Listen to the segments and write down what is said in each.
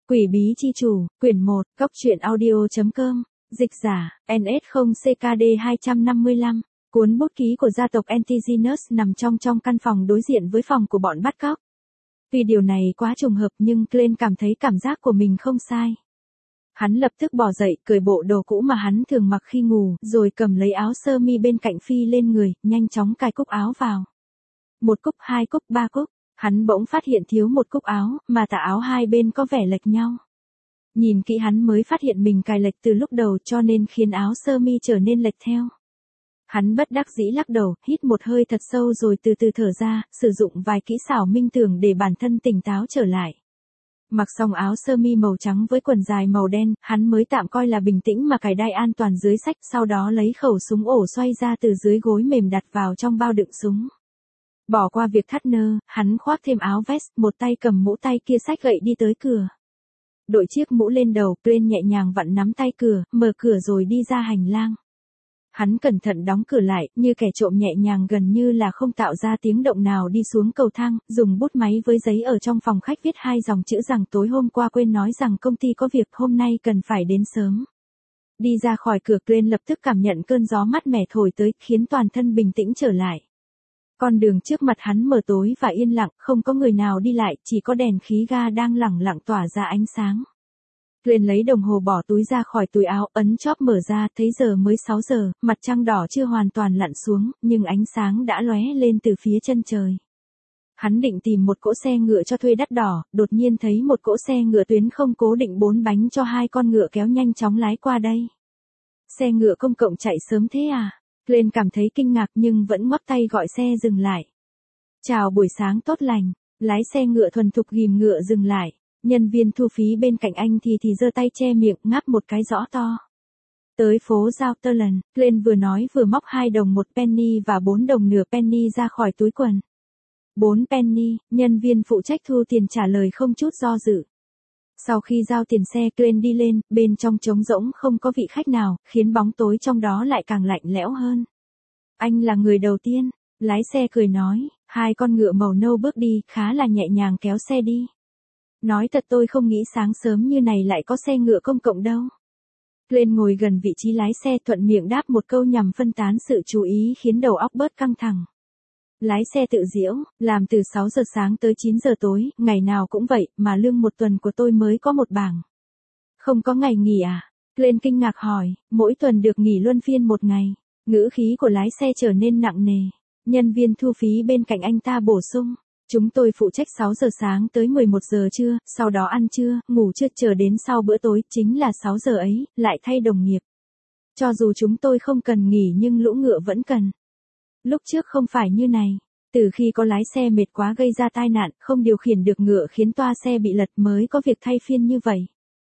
Quỷ bí chi chủ, quyển 1, góc truyện audio.com, dịch giả, NS0CKD255, cuốn bút ký của gia tộc Antigenus nằm trong căn phòng đối diện với phòng của bọn bắt cóc. Vì điều này quá trùng hợp nhưng Glenn cảm thấy cảm giác của mình không sai. Hắn lập tức bò dậy, cởi bộ đồ cũ mà hắn thường mặc khi ngủ, rồi cầm lấy áo sơ mi bên cạnh phi lên người, nhanh chóng cài cúc áo vào. 1 cúc, 2 cúc, 3 cúc. Hắn bỗng phát hiện thiếu 1 cúc áo, mà tà áo hai bên có vẻ lệch nhau. Nhìn kỹ hắn mới phát hiện mình cài lệch từ lúc đầu cho nên khiến áo sơ mi trở nên lệch theo. Hắn bất đắc dĩ lắc đầu, hít một hơi thật sâu rồi từ từ thở ra, sử dụng vài kỹ xảo minh tưởng để bản thân tỉnh táo trở lại. Mặc xong áo sơ mi màu trắng với quần dài màu đen, hắn mới tạm coi là bình tĩnh mà cài đai an toàn dưới xách, sau đó lấy khẩu súng ổ xoay ra từ dưới gối mềm đặt vào trong bao đựng súng. Bỏ qua việc thắt nơ, hắn khoác thêm áo vest, một tay cầm mũ tay kia xách gậy đi tới cửa. Đội chiếc mũ lên đầu, Glenn nhẹ nhàng vặn nắm tay cửa, mở cửa rồi đi ra hành lang. Hắn cẩn thận đóng cửa lại, như kẻ trộm nhẹ nhàng gần như là không tạo ra tiếng động nào đi xuống cầu thang, dùng bút máy với giấy ở trong phòng khách viết 2 dòng chữ rằng tối hôm qua quên nói rằng công ty có việc hôm nay cần phải đến sớm. Đi ra khỏi cửa, Glenn lập tức cảm nhận cơn gió mát mẻ thổi tới, khiến toàn thân bình tĩnh trở lại. Con đường trước mặt hắn mờ tối và yên lặng, không có người nào đi lại, chỉ có đèn khí ga đang lẳng lặng tỏa ra ánh sáng. Glenn lấy đồng hồ bỏ túi ra khỏi túi áo, ấn chóp mở ra, thấy giờ mới 6 giờ, mặt trăng đỏ chưa hoàn toàn lặn xuống, nhưng ánh sáng đã lóe lên từ phía chân trời. Hắn định tìm một cỗ xe ngựa cho thuê đắt đỏ, đột nhiên thấy một cỗ xe ngựa tuyến không cố định 4 bánh cho 2 con ngựa kéo nhanh chóng lái qua đây. Xe ngựa công cộng chạy sớm thế à? Glenn cảm thấy kinh ngạc nhưng vẫn ngoắc tay gọi xe dừng lại. Chào buổi sáng tốt lành, lái xe ngựa thuần thục ghìm ngựa dừng lại. Nhân viên thu phí bên cạnh anh thì giơ tay che miệng, ngáp một cái rõ to. Tới phố Southern, Glenn vừa nói vừa móc 2 đồng 1 penny và 4 đồng nửa penny ra khỏi túi quần. 4 penny, nhân viên phụ trách thu tiền trả lời không chút do dự. Sau khi giao tiền xe, Glenn đi lên, bên trong trống rỗng không có vị khách nào, khiến bóng tối trong đó lại càng lạnh lẽo hơn. Anh là người đầu tiên, lái xe cười nói, 2 con ngựa màu nâu bước đi, khá là nhẹ nhàng kéo xe đi. Nói thật tôi không nghĩ sáng sớm như này lại có xe ngựa công cộng đâu. Glenn ngồi gần vị trí lái xe thuận miệng đáp một câu nhằm phân tán sự chú ý khiến đầu óc bớt căng thẳng. Lái xe tự diễu, làm từ 6 giờ sáng tới 9 giờ tối, ngày nào cũng vậy, mà lương 1 tuần của tôi mới có 1 bảng. Không có ngày nghỉ à? Glenn kinh ngạc hỏi, mỗi tuần được nghỉ luân phiên 1 ngày. Ngữ khí của lái xe trở nên nặng nề. Nhân viên thu phí bên cạnh anh ta bổ sung. Chúng tôi phụ trách 6 giờ sáng tới 11 giờ trưa, sau đó ăn trưa, ngủ trưa chờ đến sau bữa tối, chính là 6 giờ ấy, lại thay đồng nghiệp. Cho dù chúng tôi không cần nghỉ nhưng lũ ngựa vẫn cần. Lúc trước không phải như này. Từ khi có lái xe mệt quá gây ra tai nạn, không điều khiển được ngựa khiến toa xe bị lật mới có việc thay phiên như vậy.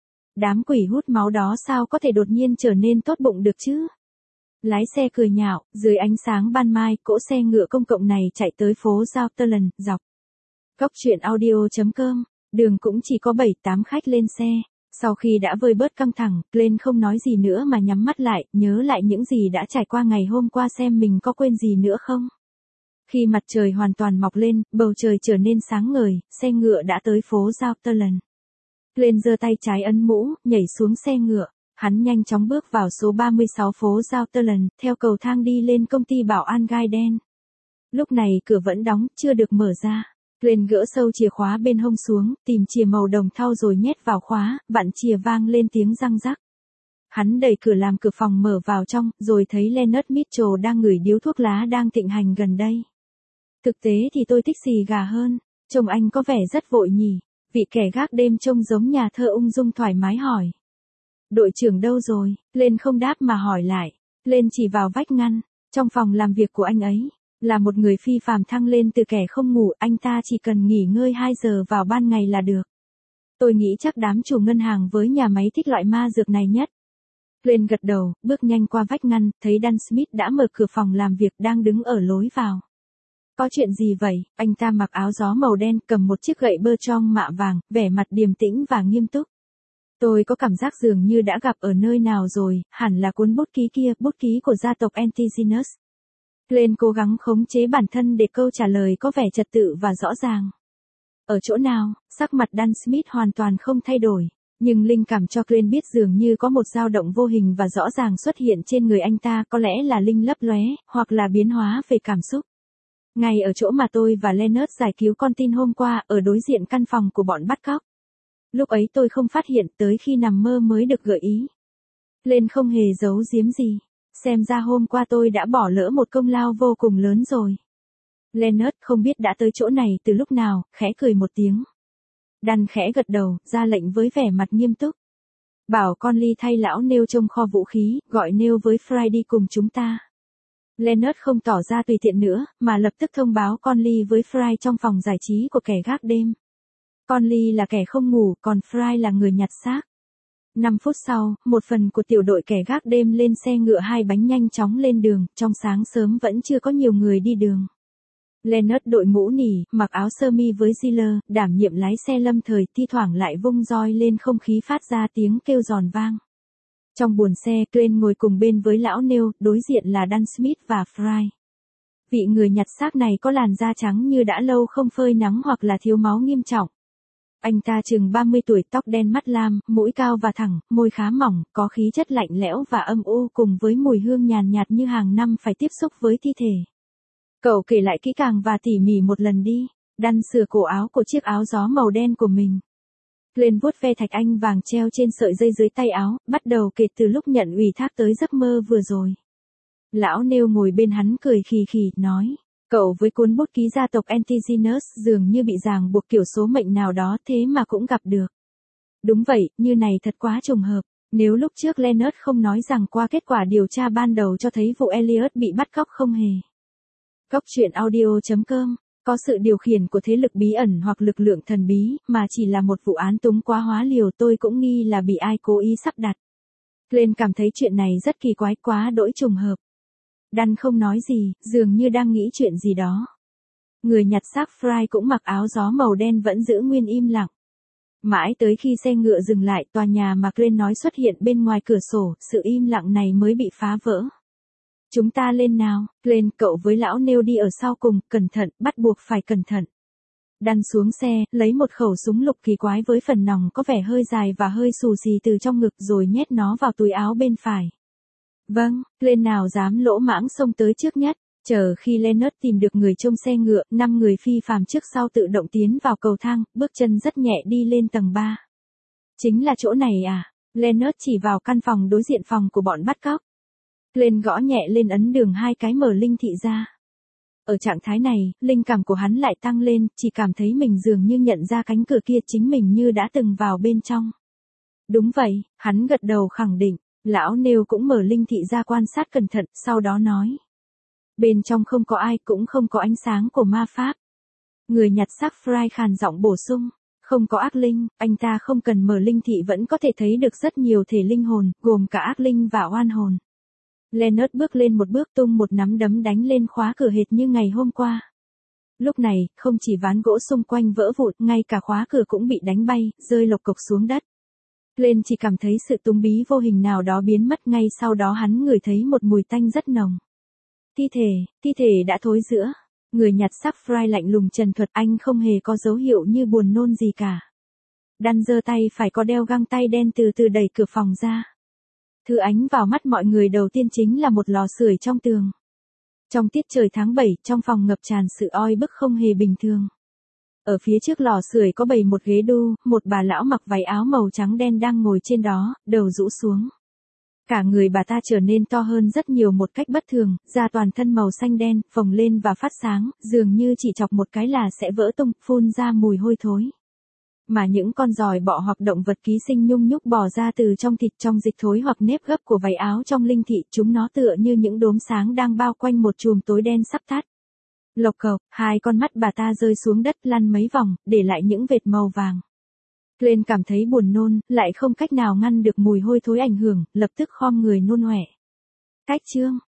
Đám quỷ hút máu đó sao có thể đột nhiên trở nên tốt bụng được chứ? Lái xe cười nhạo, dưới ánh sáng ban mai, cỗ xe ngựa công cộng này chạy tới phố Southern, dọc. Góc truyện audio.com, đường cũng chỉ có 7-8 khách lên xe. Sau khi đã vơi bớt căng thẳng, Glenn không nói gì nữa mà nhắm mắt lại, nhớ lại những gì đã trải qua ngày hôm qua xem mình có quên gì nữa không. Khi mặt trời hoàn toàn mọc lên, bầu trời trở nên sáng ngời, xe ngựa đã tới phố Southern. Glenn giơ tay trái ấn mũ, nhảy xuống xe ngựa. Hắn nhanh chóng bước vào số 36 phố Southern, theo cầu thang đi lên công ty bảo an gai đen. Lúc này cửa vẫn đóng, chưa được mở ra. Glenn gỡ sâu chìa khóa bên hông xuống, tìm chìa màu đồng thau rồi nhét vào khóa, vặn chìa vang lên tiếng răng rắc. Hắn đẩy cửa làm cửa phòng mở vào trong, rồi thấy Leonard Mitchell đang ngửi điếu thuốc lá đang thịnh hành gần đây. Thực tế thì tôi thích xì gà hơn, trông anh có vẻ rất vội nhỉ, vị kẻ gác đêm trông giống nhà thơ ung dung thoải mái hỏi. Đội trưởng đâu rồi? Lên không đáp mà hỏi lại. Lên chỉ vào vách ngăn, trong phòng làm việc của anh ấy. Là một người phi phàm thăng lên từ kẻ không ngủ, anh ta chỉ cần nghỉ ngơi 2 giờ vào ban ngày là được. Tôi nghĩ chắc đám chủ ngân hàng với nhà máy thích loại ma dược này nhất. Glenn gật đầu, bước nhanh qua vách ngăn, thấy Dan Smith đã mở cửa phòng làm việc đang đứng ở lối vào. Có chuyện gì vậy? Anh ta mặc áo gió màu đen, cầm một chiếc gậy bơ trong mạ vàng, vẻ mặt điềm tĩnh và nghiêm túc. Tôi có cảm giác dường như đã gặp ở nơi nào rồi, hẳn là cuốn bút ký kia, bút ký của gia tộc Antigenus. Glenn cố gắng khống chế bản thân để câu trả lời có vẻ trật tự và rõ ràng. Ở chỗ nào? Sắc mặt Dan Smith hoàn toàn không thay đổi. Nhưng linh cảm cho Glenn biết dường như có một dao động vô hình và rõ ràng xuất hiện trên người anh ta, có lẽ là linh lấp lóe, hoặc là biến hóa về cảm xúc. Ngay ở chỗ mà tôi và Leonard giải cứu con tin hôm qua, ở đối diện căn phòng của bọn bắt cóc. Lúc ấy tôi không phát hiện, tới khi nằm mơ mới được gợi ý. Glenn không hề giấu giếm gì. Xem ra hôm qua tôi đã bỏ lỡ một công lao vô cùng lớn rồi. Leonard không biết đã tới chỗ này từ lúc nào, khẽ cười một tiếng. Dan khẽ gật đầu, ra lệnh với vẻ mặt nghiêm túc. Bảo Conley thay lão Neil trông kho vũ khí, gọi Neil với Fry đi cùng chúng ta. Leonard không tỏ ra tùy tiện nữa, mà lập tức thông báo Conley với Fry trong phòng giải trí của kẻ gác đêm. Conley là kẻ không ngủ, còn Fry là người nhặt xác. 5 phút sau, một phần của tiểu đội kẻ gác đêm lên xe ngựa 2 bánh nhanh chóng lên đường, trong sáng sớm vẫn chưa có nhiều người đi đường. Leonard đội mũ nỉ, mặc áo sơ mi với Ziller, đảm nhiệm lái xe lâm thời, thi thoảng lại vung roi lên không khí phát ra tiếng kêu giòn vang. Trong buồng xe, Glenn ngồi cùng bên với lão Neil, đối diện là Dan Smith và Fry. Vị người nhặt xác này có làn da trắng như đã lâu không phơi nắng hoặc là thiếu máu nghiêm trọng. Anh ta chừng 30 tuổi, tóc đen mắt lam, mũi cao và thẳng, môi khá mỏng, có khí chất lạnh lẽo và âm u cùng với mùi hương nhàn nhạt như hàng năm phải tiếp xúc với thi thể. Cậu kể lại kỹ càng và tỉ mỉ một lần đi. Dan sửa cổ áo của chiếc áo gió màu đen của mình. Glenn vuốt ve thạch anh vàng treo trên sợi dây dưới tay áo, bắt đầu kể từ lúc nhận ủy thác tới giấc mơ vừa rồi. Lão Neil ngồi bên hắn cười khì khì, nói. Cậu với cuốn bút ký gia tộc Antigenus dường như bị ràng buộc kiểu số mệnh nào đó, thế mà cũng gặp được. Đúng vậy, như này thật quá trùng hợp. Nếu lúc trước Leonard không nói rằng qua kết quả điều tra ban đầu cho thấy vụ Elliot bị bắt cóc không hề. Góc truyện audio.com, có sự điều khiển của thế lực bí ẩn hoặc lực lượng thần bí, mà chỉ là một vụ án túng quá hóa liều, tôi cũng nghi là bị ai cố ý sắp đặt. Glenn cảm thấy chuyện này rất kỳ quái, quá đỗi trùng hợp. Dan không nói gì, dường như đang nghĩ chuyện gì đó. Người nhặt xác Fry cũng mặc áo gió màu đen vẫn giữ nguyên im lặng. Mãi tới khi xe ngựa dừng lại, tòa nhà mà Glenn nói xuất hiện bên ngoài cửa sổ, sự im lặng này mới bị phá vỡ. Chúng ta lên nào, Glenn, cậu với lão Neil đi ở sau cùng, cẩn thận, bắt buộc phải cẩn thận. Dan xuống xe, lấy một khẩu súng lục kỳ quái với phần nòng có vẻ hơi dài và hơi xù xì từ trong ngực rồi nhét nó vào túi áo bên phải. Vâng, Glenn nào dám lỗ mãng xông tới trước nhất. Chờ khi Leonard tìm được người trông xe ngựa, 5 người phi phàm trước sau tự động tiến vào cầu thang, bước chân rất nhẹ đi lên tầng 3. Chính là chỗ này à? Leonard chỉ vào căn phòng đối diện phòng của bọn bắt cóc. Glenn gõ nhẹ lên ấn đường 2 cái mở linh thị ra. Ở trạng thái này, linh cảm của hắn lại tăng lên, chỉ cảm thấy mình dường như nhận ra cánh cửa kia chính mình như đã từng vào bên trong. Đúng vậy, hắn gật đầu khẳng định. Lão Neil cũng mở linh thị ra quan sát cẩn thận, sau đó nói. Bên trong không có ai, cũng không có ánh sáng của ma pháp. Người nhặt xác Fry khàn giọng bổ sung. Không có ác linh, anh ta không cần mở linh thị vẫn có thể thấy được rất nhiều thể linh hồn, gồm cả ác linh và oan hồn. Leonard bước lên một bước, tung một nắm đấm đánh lên khóa cửa hệt như ngày hôm qua. Lúc này, không chỉ ván gỗ xung quanh vỡ vụn, ngay cả khóa cửa cũng bị đánh bay, rơi lộc cộc xuống đất. Glenn chỉ cảm thấy sự tung bí vô hình nào đó biến mất, ngay sau đó hắn ngửi thấy một mùi tanh rất nồng. Thi thể đã thối rữa. Người nhặt xác Fry lạnh lùng trần thuật, anh không hề có dấu hiệu như buồn nôn gì cả. Dan giơ tay phải có đeo găng tay đen từ từ đẩy cửa phòng ra. Thứ ánh vào mắt mọi người đầu tiên chính là một lò sưởi trong tường. Trong tiết trời tháng 7, trong phòng ngập tràn sự oi bức không hề bình thường. Ở phía trước lò sưởi có bày một ghế đu, một bà lão mặc váy áo màu trắng đen đang ngồi trên đó, đầu rũ xuống. Cả người bà ta trở nên to hơn rất nhiều một cách bất thường, da toàn thân màu xanh đen, phồng lên và phát sáng, dường như chỉ chọc một cái là sẽ vỡ tung, phun ra mùi hôi thối. Mà những con giòi bọ hoặc động vật ký sinh nhung nhúc bò ra từ trong thịt, trong dịch thối hoặc nếp gấp của váy áo trong linh thị, chúng nó tựa như những đốm sáng đang bao quanh một chùm tối đen sắp tắt. Lộc cộc, 2 con mắt bà ta rơi xuống đất lăn mấy vòng, để lại những vệt màu vàng. Glenn cảm thấy buồn nôn, lại không cách nào ngăn được mùi hôi thối ảnh hưởng, lập tức khom người nôn ọe. Cách chương